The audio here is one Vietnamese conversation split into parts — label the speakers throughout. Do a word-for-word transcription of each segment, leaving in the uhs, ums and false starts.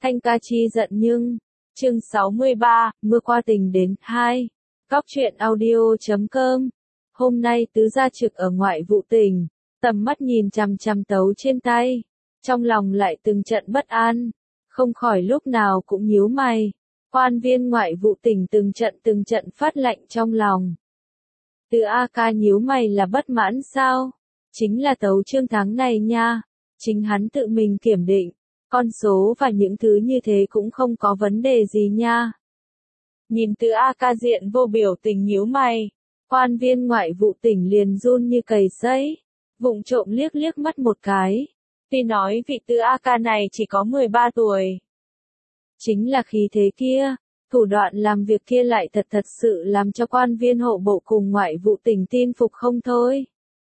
Speaker 1: Thanh ca chi giận nhưng, chương sáu mươi ba, mưa qua tình đến, hai. Góc truyện audio chấm com. Hôm nay tứ gia trực ở ngoại vụ tỉnh, tầm mắt nhìn chằm chằm tấu trên tay. Trong lòng lại từng trận bất an, không khỏi lúc nào cũng nhíu mày. Quan viên ngoại vụ tỉnh từng trận từng trận phát lạnh trong lòng. Từ A ca nhíu mày là bất mãn sao? Chính là tấu chương tháng này nha. Chính hắn tự mình kiểm định. Con số và những thứ như thế cũng không có vấn đề gì nha. Nhìn từ A ca diện vô biểu tình nhíu mày. Quan viên ngoại vụ tỉnh liền run như cầy sấy. Vụng trộm liếc liếc mắt một cái. Tuy nói vị từ A ca này chỉ có mười ba tuổi. Chính là khí thế kia, thủ đoạn làm việc kia lại thật thật sự làm cho quan viên hộ bộ cùng ngoại vụ tỉnh tin phục không thôi.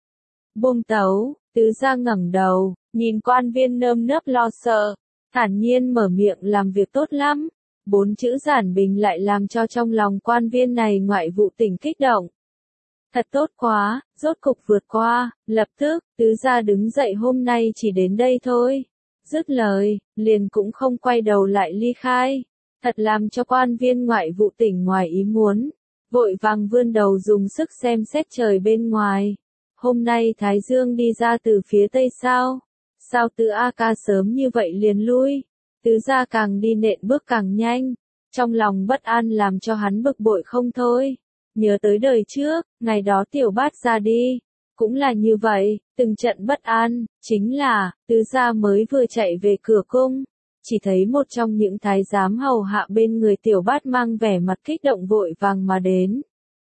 Speaker 1: Buông tấu, tứ gia ngẩng đầu, nhìn quan viên nơm nớp lo sợ, thản nhiên mở miệng làm việc tốt lắm. Bốn chữ giản bình lại làm cho trong lòng quan viên này ngoại vụ tỉnh kích động. Thật tốt quá, rốt cục vượt qua, lập tức, tứ gia đứng dậy hôm nay chỉ đến đây thôi. Dứt lời, liền cũng không quay đầu lại ly khai. Thật làm cho quan viên ngoại vụ tỉnh ngoài ý muốn. Vội vàng vươn đầu dùng sức xem xét trời bên ngoài. Hôm nay Thái Dương đi ra từ phía tây sao? Sao từ A ca sớm như vậy liền lui? Tứ gia càng đi nện bước càng nhanh. Trong lòng bất an làm cho hắn bực bội không thôi. Nhớ tới đời trước, ngày đó tiểu bát ra đi. Cũng là như vậy, từng trận bất an, chính là, tứ gia mới vừa chạy về cửa cung. Chỉ thấy một trong những thái giám hầu hạ bên người tiểu bát mang vẻ mặt kích động vội vàng mà đến.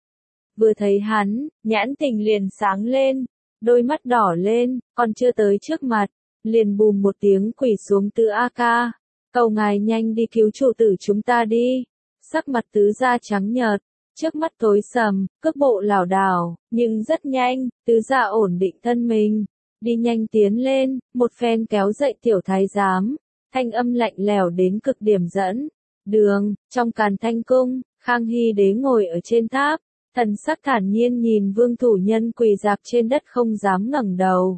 Speaker 1: Vừa thấy hắn, nhãn tình liền sáng lên, đôi mắt đỏ lên, còn chưa tới trước mặt, liền bùm một tiếng quỳ xuống từ A ca. Cầu ngài nhanh đi cứu chủ tử chúng ta đi. Sắc mặt tứ gia trắng nhợt, trước mắt tối sầm, cước bộ lảo đảo, nhưng rất nhanh, tứ gia ổn định thân mình, đi nhanh tiến lên, một phen kéo dậy tiểu thái giám, thanh âm lạnh lẽo đến cực điểm dẫn. Đường, trong Càn Thanh cung, Khang Hy đế ngồi ở trên tháp, thần sắc thản nhiên nhìn vương thủ nhân quỳ rạp trên đất không dám ngẩng đầu.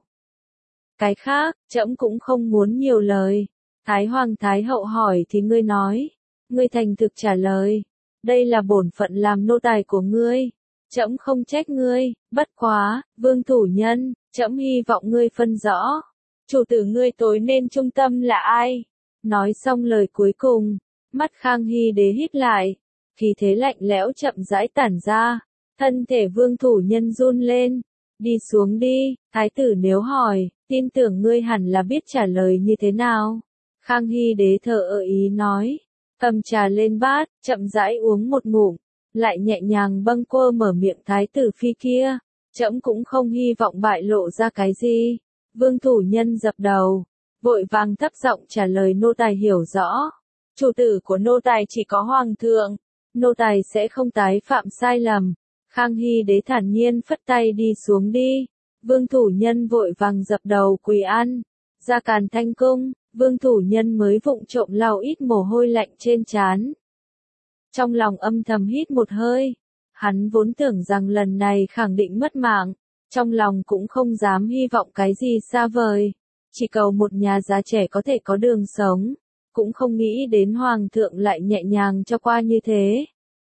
Speaker 1: Cái khác, trẫm cũng không muốn nhiều lời. Thái hoàng thái hậu hỏi thì ngươi nói, ngươi thành thực trả lời. Đây là bổn phận làm nô tài của ngươi. Trẫm không trách ngươi, bất quá, vương thủ nhân, trẫm hy vọng ngươi phân rõ. Chủ tử ngươi tối nên trung tâm là ai? Nói xong lời cuối cùng, mắt Khang Hy đế híp lại, khí thế lạnh lẽo chậm rãi tản ra, thân thể vương thủ nhân run lên. Đi xuống đi, thái tử nếu hỏi, tin tưởng ngươi hẳn là biết trả lời như thế nào. Khang Hy đế thở ơ ý nói, cầm trà lên bát, chậm rãi uống một ngụm, lại nhẹ nhàng bâng quơ mở miệng thái tử phi kia, trẫm cũng không hy vọng bại lộ ra cái gì. Vương thủ nhân dập đầu, vội vàng thấp giọng trả lời nô tài hiểu rõ. Chủ tử của nô tài chỉ có hoàng thượng, nô tài sẽ không tái phạm sai lầm. Khang Hy đế thản nhiên phất tay đi xuống đi. Vương thủ nhân vội vàng dập đầu quỳ ăn. Ra Càn Thanh cung, vương thủ nhân mới vụng trộm lau ít mồ hôi lạnh trên trán. Trong lòng âm thầm hít một hơi. Hắn vốn tưởng rằng lần này khẳng định mất mạng. Trong lòng cũng không dám hy vọng cái gì xa vời. Chỉ cầu một nhà già trẻ có thể có đường sống. Cũng không nghĩ đến hoàng thượng lại nhẹ nhàng cho qua như thế.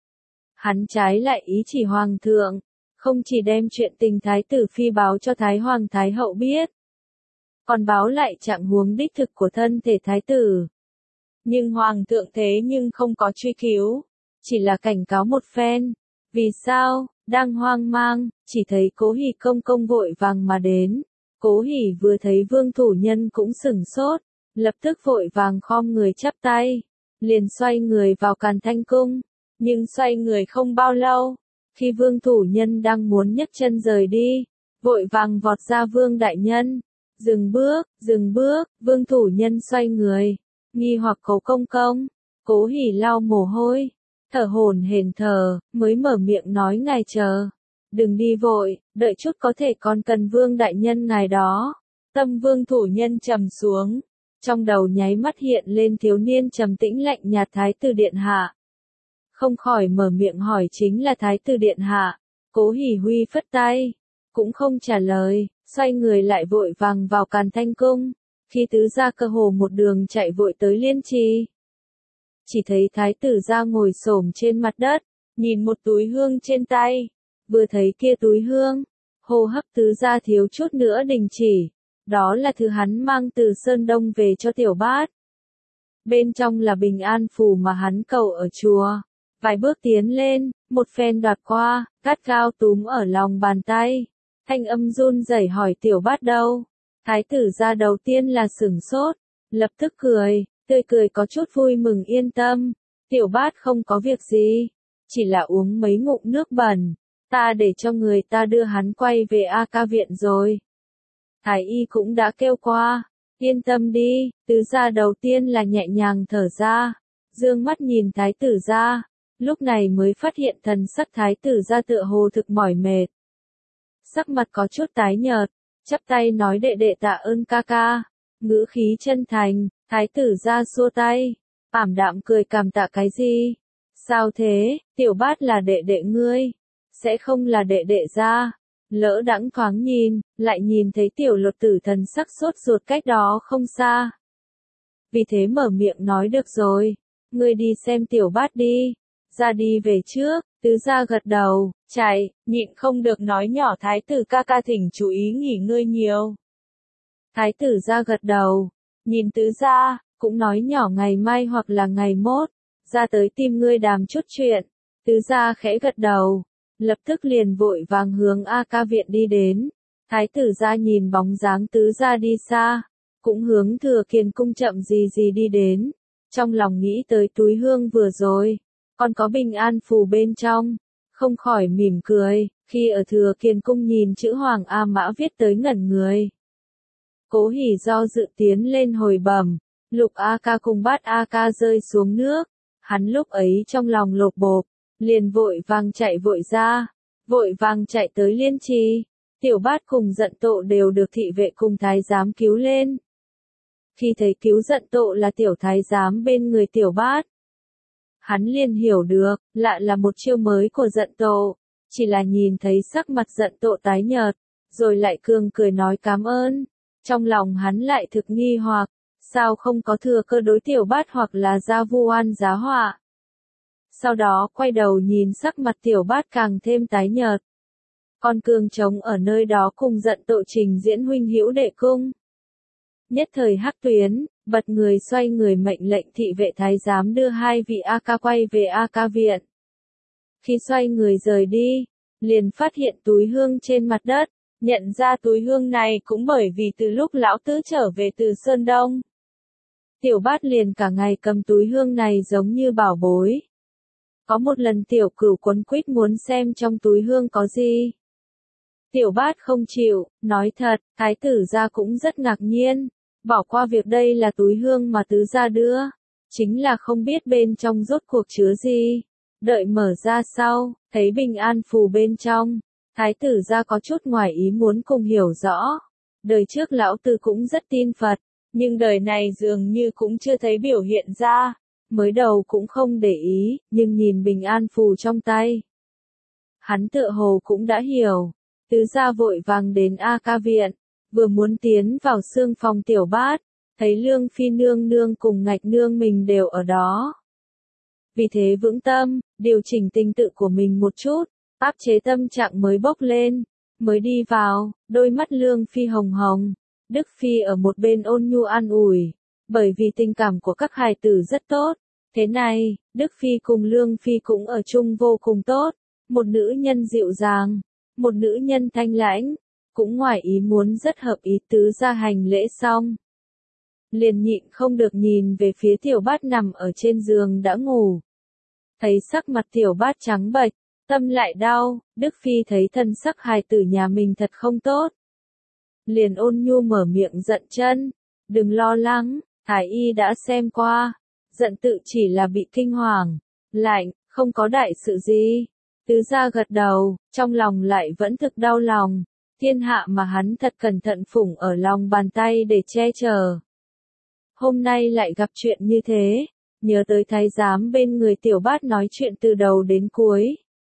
Speaker 1: Hắn trái lại ý chỉ hoàng thượng. Không chỉ đem chuyện tình thái tử phi báo cho thái hoàng thái hậu biết. Còn báo lại trạng huống đích thực của thân thể thái tử. Nhưng hoàng thượng thế nhưng không có truy cứu. Chỉ là cảnh cáo một phen. Vì sao, đang hoang mang, chỉ thấy Cố Hỉ công công vội vàng mà đến. Cố Hỉ vừa thấy vương thủ nhân cũng sửng sốt, lập tức vội vàng khom người chắp tay, liền xoay người vào Càn Thanh cung. Nhưng xoay người không bao lâu, khi vương thủ nhân đang muốn nhấc chân rời đi, vội vàng vọt ra vương đại nhân. Dừng bước, dừng bước, vương thủ nhân xoay người, nghi hoặc Cố công công. Cố Hỉ lau mồ hôi, thở hổn hển thở, mới mở miệng nói ngài chờ. Đừng đi vội, đợi chút có thể còn cần vương đại nhân ngài đó. Tâm vương thủ nhân trầm xuống, trong đầu nháy mắt hiện lên thiếu niên trầm tĩnh lạnh nhạt thái tử điện hạ. Không khỏi mở miệng hỏi chính là thái tử điện hạ. Cố Hỉ huy phất tay, cũng không trả lời, xoay người lại vội vàng vào Càn Thanh cung. Khi tứ gia cơ hồ một đường chạy vội tới Liên Trì. Chỉ thấy thái tử gia ngồi xổm trên mặt đất, nhìn một túi hương trên tay. Vừa thấy kia túi hương, hô hấp tứ gia thiếu chút nữa đình chỉ. Đó là thứ hắn mang từ Sơn Đông về cho Tiểu Bát. Bên trong là bình an phù mà hắn cầu ở chùa. Vài bước tiến lên, một phen đoạt qua, gắt gao túm ở lòng bàn tay. Thanh âm run rẩy hỏi Tiểu Bát đâu? Thái tử gia đầu tiên là sửng sốt, lập tức cười, tươi cười có chút vui mừng yên tâm. Tiểu Bát không có việc gì, chỉ là uống mấy ngụm nước bẩn. Ta để cho người ta đưa hắn quay về A Ca viện rồi. Thái y cũng đã kêu qua, yên tâm đi. Tứ gia đầu tiên là nhẹ nhàng thở ra, dương mắt nhìn thái tử gia, lúc này mới phát hiện thần sắc thái tử gia tựa hồ thực mỏi mệt. Sắc mặt có chút tái nhợt, chắp tay nói đệ đệ tạ ơn ca ca, ngữ khí chân thành. Thái tử gia xua tay, ảm đạm cười cảm tạ cái gì? Sao thế, Tiểu Bát là đệ đệ ngươi, sẽ không là đệ đệ gia. Lỡ đãng thoáng nhìn, lại nhìn thấy Tiểu Lột Tử thần sắc sốt ruột cách đó không xa. Vì thế mở miệng nói được rồi, ngươi đi xem Tiểu Bát đi, ra đi về trước. Tứ gia gật đầu, chạy, nhịn không được nói nhỏ thái tử ca ca thỉnh chú ý nghỉ ngơi nhiều. Thái tử gia gật đầu, nhìn tứ gia, cũng nói nhỏ ngày mai hoặc là ngày mốt, ra tới tìm ngươi đàm chút chuyện. Tứ gia khẽ gật đầu, lập tức liền vội vàng hướng A Ca viện đi đến. Thái tử gia nhìn bóng dáng tứ gia đi xa, cũng hướng Thừa Kiền cung chậm gì gì đi đến, trong lòng nghĩ tới túi hương vừa rồi, còn có bình an phù bên trong, không khỏi mỉm cười, khi ở Thừa Kiền cung nhìn chữ Hoàng A Mã viết tới ngẩn người. Cố Hỉ do dự tiến lên hồi bẩm, Lục A Ca cùng Bát A Ca rơi xuống nước, hắn lúc ấy trong lòng lột bột, liền vội vàng chạy vội ra, vội vàng chạy tới Liên Trì. Tiểu Bát cùng Giận Tộ đều được thị vệ cùng thái giám cứu lên. Khi thấy cứu Giận Tộ là tiểu thái giám bên người Tiểu Bát, hắn liền hiểu được, lạ là một chiêu mới của Giận Tộ, chỉ là nhìn thấy sắc mặt Giận Tộ tái nhợt, rồi lại cường cười nói cảm ơn. Trong lòng hắn lại thực nghi hoặc, sao không có thừa cơ đối Tiểu Bát hoặc là ra vu oan giá họa. Sau đó quay đầu nhìn sắc mặt Tiểu Bát càng thêm tái nhợt. Con cương trống ở nơi đó cùng Giận Tộ trình diễn huynh hữu đệ cung. Nhất thời hắc tuyến, bật người xoay người mệnh lệnh thị vệ thái giám đưa hai vị A Ca quay về A Ca viện. Khi xoay người rời đi, liền phát hiện túi hương trên mặt đất, nhận ra túi hương này cũng bởi vì từ lúc lão tứ trở về từ Sơn Đông. Tiểu Bát liền cả ngày cầm túi hương này giống như bảo bối. Có một lần tiểu cửu quấn quýt muốn xem trong túi hương có gì. Tiểu Bát không chịu, nói thật, thái tử gia cũng rất ngạc nhiên, bỏ qua việc đây là túi hương mà tứ gia đưa, chính là không biết bên trong rốt cuộc chứa gì. Đợi mở ra sau, thấy bình an phù bên trong, thái tử gia có chút ngoài ý muốn cùng hiểu rõ. Đời trước lão tư cũng rất tin Phật, nhưng đời này dường như cũng chưa thấy biểu hiện ra, mới đầu cũng không để ý, nhưng nhìn bình an phù trong tay. Hắn tựa hồ cũng đã hiểu. Tứ gia vội vàng đến A Ca viện, vừa muốn tiến vào xương phòng Tiểu Bát, thấy Lương Phi nương nương cùng Ngạch nương mình đều ở đó. Vì thế vững tâm, điều chỉnh tình tự của mình một chút, áp chế tâm trạng mới bốc lên, mới đi vào, đôi mắt Lương Phi hồng hồng, Đức Phi ở một bên ôn nhu an ủi, bởi vì tình cảm của các hài tử rất tốt. Thế này, Đức Phi cùng Lương Phi cũng ở chung vô cùng tốt, một nữ nhân dịu dàng, một nữ nhân thanh lãnh, cũng ngoài ý muốn rất hợp ý. Tứ gia hành lễ xong, liền nhịn không được nhìn về phía Tiểu Bát nằm ở trên giường đã ngủ. Thấy sắc mặt Tiểu Bát trắng bệch, tâm lại đau, Đức Phi thấy thân sắc hài tử nhà mình thật không tốt. Liền ôn nhu mở miệng giận chân, đừng lo lắng, thái y đã xem qua, Giận tự chỉ là bị kinh hoàng, lạnh, không có đại sự gì. Tứ gia gật đầu, trong lòng lại vẫn thực đau lòng, thiên hạ mà hắn thật cẩn thận phủng ở lòng bàn tay để che chở. Hôm nay lại gặp chuyện như thế, nhớ tới thái giám bên người Tiểu Bát nói chuyện từ đầu đến cuối.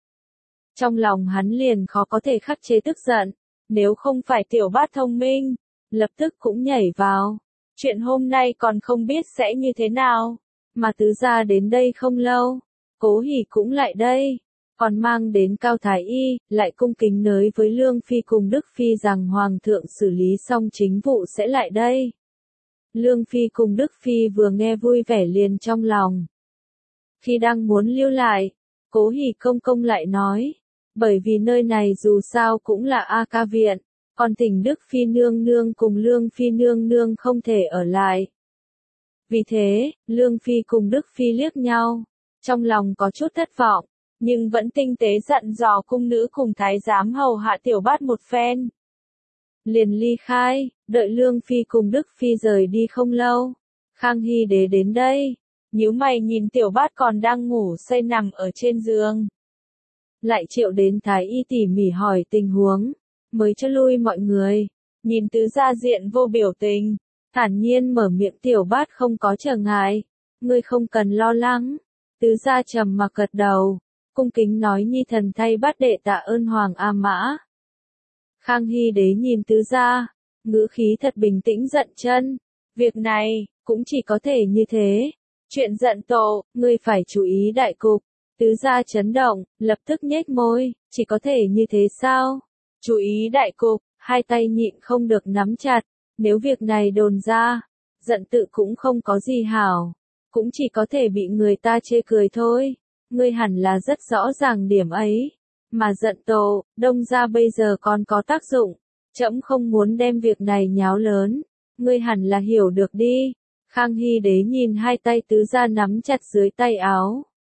Speaker 1: Trong lòng hắn liền khó có thể khắc chế tức giận, nếu không phải Tiểu Bát thông minh, lập tức cũng nhảy vào. Chuyện hôm nay còn không biết sẽ như thế nào. Mà tứ gia đến đây không lâu. Cố Hỉ cũng lại đây. Còn mang đến Cao Thái Y, lại cung kính nới với Lương Phi cùng Đức Phi rằng Hoàng thượng xử lý xong chính vụ sẽ lại đây. Lương Phi cùng Đức Phi vừa nghe vui vẻ liền trong lòng. Khi đang muốn lưu lại, Cố Hỉ công công lại nói, bởi vì nơi này dù sao cũng là A Ca viện, còn thỉnh Đức Phi nương nương cùng Lương Phi nương nương không thể ở lại. Vì thế, Lương Phi cùng Đức Phi liếc nhau, trong lòng có chút thất vọng, nhưng vẫn tinh tế dặn dò cung nữ cùng thái giám hầu hạ tiểu bát một phen. Liền ly khai, đợi Lương Phi cùng Đức Phi rời đi không lâu. Khang Hy đế đến đây, nhíu mày nhìn tiểu bát còn đang ngủ say nằm ở trên giường. Lại triệu đến thái y tỉ mỉ hỏi tình huống, mới cho lui mọi người, nhìn tứ gia diện vô biểu tình, thản nhiên mở miệng tiểu bát không có trở ngại, ngươi không cần lo lắng. Tứ gia trầm mặc gật đầu, cung kính nói nhi thần thay bát đệ tạ ơn Hoàng A Mã. Khang Hy đế nhìn tứ gia, ngữ khí thật bình tĩnh giận chân, việc này, cũng chỉ có thể như thế. Chuyện giận tổ, ngươi phải chú ý đại cục. Tứ gia chấn động, lập tức nhếch môi, chỉ có thể như thế sao? Chú ý đại cục, hai tay nhịn không được nắm chặt, nếu việc này đồn ra, giận tự cũng không có gì hảo, cũng chỉ có thể bị người ta chê cười thôi. Ngươi hẳn là rất rõ ràng điểm ấy, mà giận tổ, đông gia bây giờ còn có tác dụng, trẫm không muốn đem việc này nháo lớn, ngươi hẳn là hiểu được đi. Khang Hy đế nhìn hai tay tứ gia nắm chặt dưới tay áo,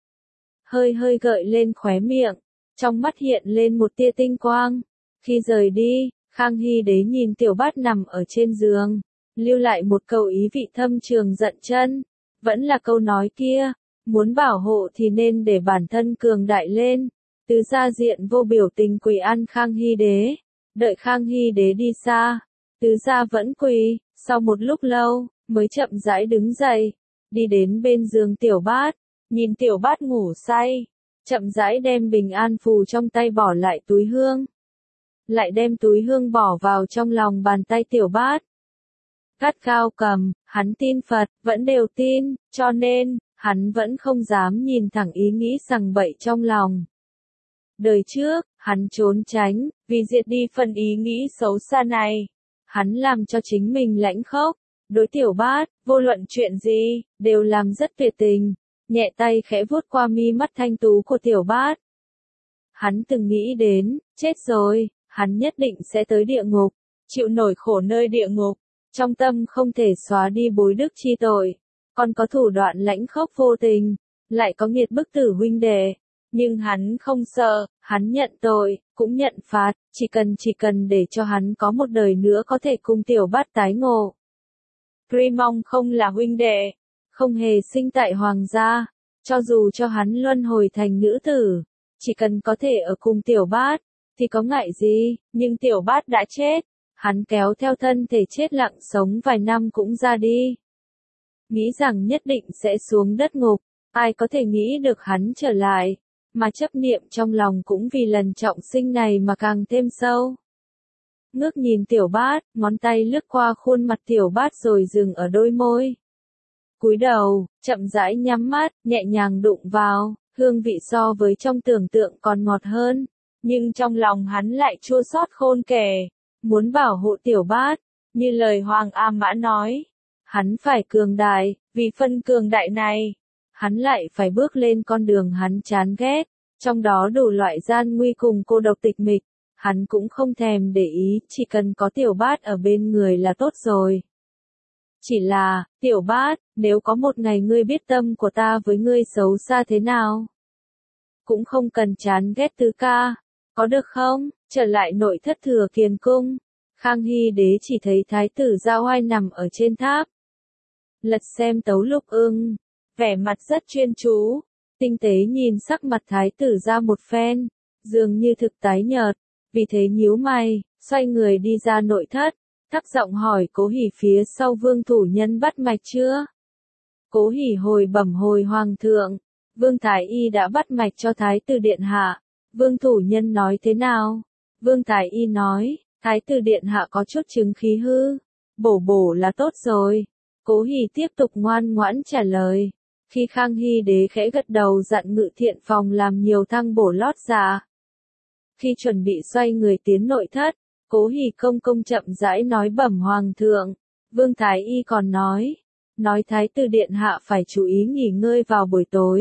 Speaker 1: hơi hơi gợi lên khóe miệng, trong mắt hiện lên một tia tinh quang. Khi rời đi, Khang Hy đế nhìn tiểu bát nằm ở trên giường, lưu lại một câu ý vị thâm trường giận chân, vẫn là câu nói kia, muốn bảo hộ thì nên để bản thân cường đại lên. Tứ gia diện vô biểu tình quỳ ăn Khang Hy đế, đợi Khang Hy đế đi xa, tứ gia vẫn quỳ, sau một lúc lâu, mới chậm rãi đứng dậy, đi đến bên giường tiểu bát, nhìn tiểu bát ngủ say, chậm rãi đem bình an phù trong tay bỏ lại túi hương, lại đem túi hương bỏ vào trong lòng bàn tay tiểu bát. Gắt gao cầm, hắn tin Phật, vẫn đều tin, cho nên, hắn vẫn không dám nhìn thẳng ý nghĩ sằng bậy trong lòng. Đời trước, hắn trốn tránh, vì diệt đi phần ý nghĩ xấu xa này. Hắn làm cho chính mình lãnh khốc, đối tiểu bát, vô luận chuyện gì, đều làm rất tuyệt tình, nhẹ tay khẽ vuốt qua mi mắt thanh tú của tiểu bát. Hắn từng nghĩ đến, chết rồi, hắn nhất định sẽ tới địa ngục, chịu nổi khổ nơi địa ngục, trong tâm không thể xóa đi bối đức chi tội, còn có thủ đoạn lãnh khốc vô tình, lại có nghiệt bức tử huynh đệ. Nhưng hắn không sợ, hắn nhận tội, cũng nhận phạt, chỉ cần chỉ cần để cho hắn có một đời nữa có thể cùng tiểu bát tái ngộ. Tuy mong không là huynh đệ, không hề sinh tại hoàng gia, cho dù cho hắn luân hồi thành nữ tử, chỉ cần có thể ở cùng tiểu bát, thì có ngại gì, nhưng tiểu bát đã chết, hắn kéo theo thân thể chết lặng sống vài năm cũng ra đi. Nghĩ rằng nhất định sẽ xuống đất ngục, ai có thể nghĩ được hắn trở lại, mà chấp niệm trong lòng cũng vì lần trọng sinh này mà càng thêm sâu. Ngước nhìn tiểu bát, ngón tay lướt qua khuôn mặt tiểu bát rồi dừng ở đôi môi. Cúi đầu, chậm rãi nhắm mắt, nhẹ nhàng đụng vào, hương vị so với trong tưởng tượng còn ngọt hơn, nhưng trong lòng hắn lại chua xót khôn kể, muốn bảo hộ tiểu bát, như lời Hoàng A Mã nói, hắn phải cường đại, vì phân cường đại này, hắn lại phải bước lên con đường hắn chán ghét, trong đó đủ loại gian nguy cùng cô độc tịch mịch, hắn cũng không thèm để ý, chỉ cần có tiểu bát ở bên người là tốt rồi. Chỉ là, tiểu bát, nếu có một ngày ngươi biết tâm của ta với ngươi xấu xa thế nào, cũng không cần chán ghét tứ ca, có được không? Trở lại nội thất Thừa Kiền cung, Khang Hy đế chỉ thấy thái tử Giao Oai nằm ở trên tháp, lật xem tấu lục ưng, vẻ mặt rất chuyên chú, tinh tế nhìn sắc mặt thái tử ra một phen, dường như thực tái nhợt, vì thế nhíu mày, xoay người đi ra nội thất, thấp giọng hỏi Cố Hỉ phía sau vương thủ nhân bắt mạch chưa? Cố Hỉ hồi bẩm hồi hoàng thượng, vương thái y đã bắt mạch cho thái tử điện hạ, vương thủ nhân nói thế nào? Vương thái y nói, thái tử điện hạ có chút chứng khí hư, bổ bổ là tốt rồi. Cố Hỉ tiếp tục ngoan ngoãn trả lời. Khi Khang Hy đế khẽ gật đầu dặn Ngự Thiện Phòng làm nhiều thăng bổ lót dạ. Khi chuẩn bị xoay người tiến nội thất, Cố Hỉ công công chậm rãi nói bẩm hoàng thượng. Vương Thái Y còn nói, nói Thái tử điện hạ phải chú ý nghỉ ngơi vào buổi tối.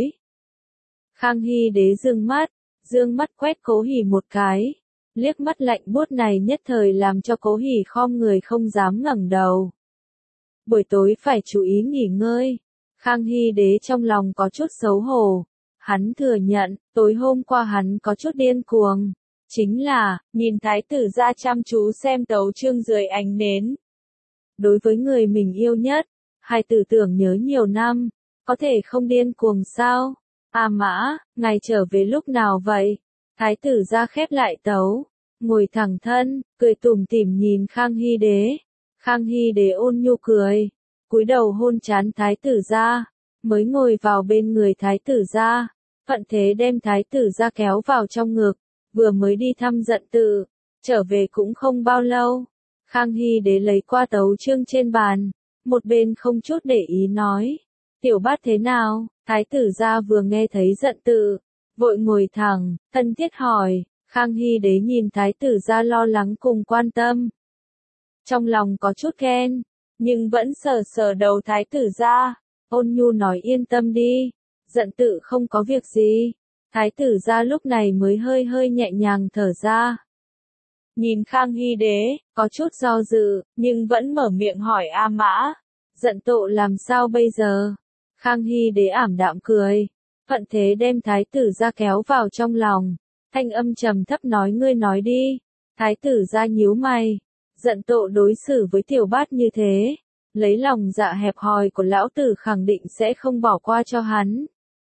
Speaker 1: Khang Hy đế dương mắt, dương mắt quét Cố Hỉ một cái, liếc mắt lạnh buốt này nhất thời làm cho Cố Hỉ khom người không dám ngẩng đầu. Buổi tối phải chú ý nghỉ ngơi. Khang Hy đế trong lòng có chút xấu hổ. Hắn thừa nhận, tối hôm qua hắn có chút điên cuồng. Chính là, nhìn thái tử ra chăm chú xem tấu chương dưới ánh nến. Đối với người mình yêu nhất, hai tử tưởng nhớ nhiều năm, có thể không điên cuồng sao? A Mã, ngài trở về lúc nào vậy? Thái tử ra khép lại tấu, ngồi thẳng thân, cười tủm tỉm nhìn Khang Hy đế. Khang Hy đế ôn nhu cười, cúi đầu hôn trán thái tử ra, mới ngồi vào bên người thái tử ra, thuận thế đem thái tử ra kéo vào trong ngực, vừa mới đi thăm Dận Tự, trở về cũng không bao lâu. Khang Hy đế lấy qua tấu chương trên bàn, một bên không chút để ý nói, tiểu bát thế nào? Thái tử ra vừa nghe thấy Dận Tự, vội ngồi thẳng, thân thiết hỏi. Khang Hy đế nhìn thái tử ra lo lắng cùng quan tâm. Trong lòng có chút ghen, nhưng vẫn sờ sờ đầu thái tử ra, ôn nhu nói yên tâm đi, Dận Tự không có việc gì. Thái tử ra lúc này mới hơi hơi nhẹ nhàng thở ra. Nhìn Khang Hy đế, có chút do dự, nhưng vẫn mở miệng hỏi A Mã, Dận Tộ làm sao bây giờ? Khang Hy đế ảm đạm cười, thuận thế đem thái tử ra kéo vào trong lòng, thanh âm trầm thấp nói ngươi nói đi. Thái tử ra nhíu mày, Dận Tộ đối xử với tiểu bát như thế, lấy lòng dạ hẹp hòi của lão tử khẳng định sẽ không bỏ qua cho hắn.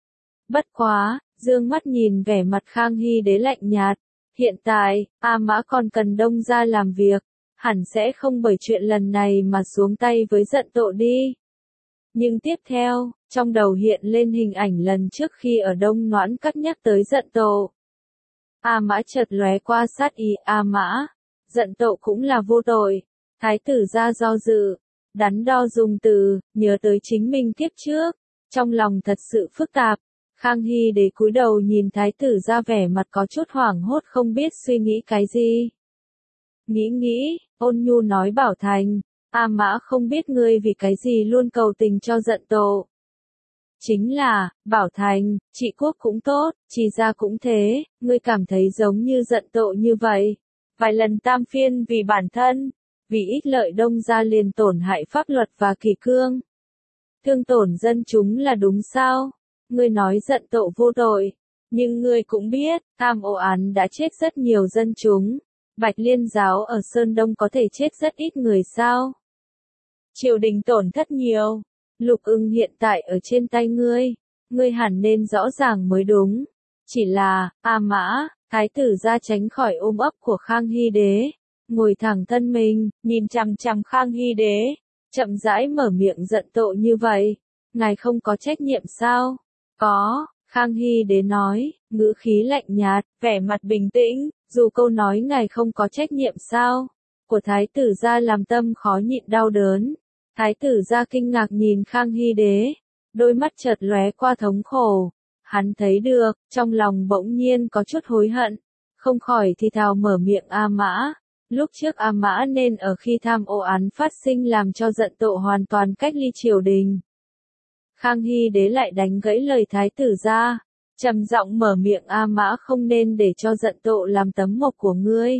Speaker 1: Bất quá, dương mắt nhìn vẻ mặt Khang Hy đế lạnh nhạt, hiện tại, A Mã còn cần Đông gia làm việc, hẳn sẽ không bởi chuyện lần này mà xuống tay với Dận Tộ đi. Nhưng tiếp theo, trong đầu hiện lên hình ảnh lần trước khi ở Đông Noãn Các nhắc tới Dận Tộ. A Mã chợt lóe qua sát ý. A Mã, Dận Tộ cũng là vô tội. Thái tử ra do dự, đắn đo dùng từ, nhớ tới chính mình kiếp trước, trong lòng thật sự phức tạp. Khang Hy đế cúi đầu nhìn thái tử ra vẻ mặt có chút hoảng hốt không biết suy nghĩ cái gì. Nghĩ nghĩ, ôn nhu nói Bảo Thành, A Mã không biết ngươi vì cái gì luôn cầu tình cho Dận Tộ. Chính là, Bảo Thành, trị quốc cũng tốt, trì gia cũng thế, ngươi cảm thấy giống như Dận Tộ như vậy. Vài lần tam phiên vì bản thân, vì ích lợi Đông gia liền tổn hại pháp luật và kỷ cương. Thương tổn dân chúng là đúng sao? Ngươi nói Dận Tộ vô tội, nhưng ngươi cũng biết, tham ô án đã chết rất nhiều dân chúng. Bạch Liên giáo ở Sơn Đông có thể chết rất ít người sao? Triều đình tổn thất nhiều. Lục Ưng hiện tại ở trên tay ngươi, ngươi hẳn nên rõ ràng mới đúng. Chỉ là, A Mã, thái tử ra tránh khỏi ôm ấp của Khang Hy đế, ngồi thẳng thân mình, nhìn chằm chằm Khang Hy đế, chậm rãi mở miệng Dận Tộ như vậy. Ngài không có trách nhiệm sao? Có, Khang Hy đế nói, ngữ khí lạnh nhạt, vẻ mặt bình tĩnh, dù câu nói ngài không có trách nhiệm sao, của thái tử gia làm tâm khó nhịn đau đớn. Thái tử gia kinh ngạc nhìn Khang Hy đế, đôi mắt chợt lóe qua thống khổ. Hắn thấy được, trong lòng bỗng nhiên có chút hối hận, không khỏi thì thào mở miệng A Mã. Lúc trước A Mã nên ở khi tham ô án phát sinh làm cho Dận Tộ hoàn toàn cách ly triều đình. Khang Hy đế lại đánh gãy lời thái tử ra, trầm giọng mở miệng A Mã không nên để cho Dận Tộ làm tấm mộc của ngươi.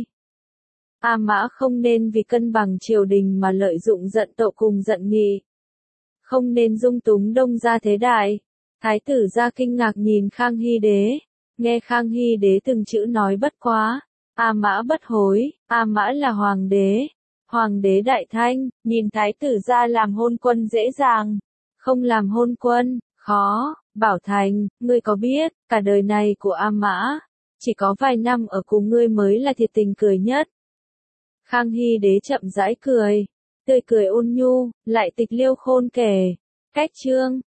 Speaker 1: A Mã không nên vì cân bằng triều đình mà lợi dụng Dận Tộ cùng Dận Nghị. Không nên dung túng Đông gia thế đại. Thái tử ra kinh ngạc nhìn Khang Hy đế, nghe Khang Hy đế từng chữ nói bất quá. A Mã bất hối, A Mã là hoàng đế, hoàng đế đại thanh, nhìn thái tử ra làm hôn quân dễ dàng, không làm hôn quân, khó. Bảo Thành, ngươi có biết, cả đời này của A Mã, chỉ có vài năm ở cùng ngươi mới là thiệt tình cười nhất. Khang Hy đế chậm rãi cười, tươi cười ôn nhu, lại tịch liêu khôn kể. Cách chương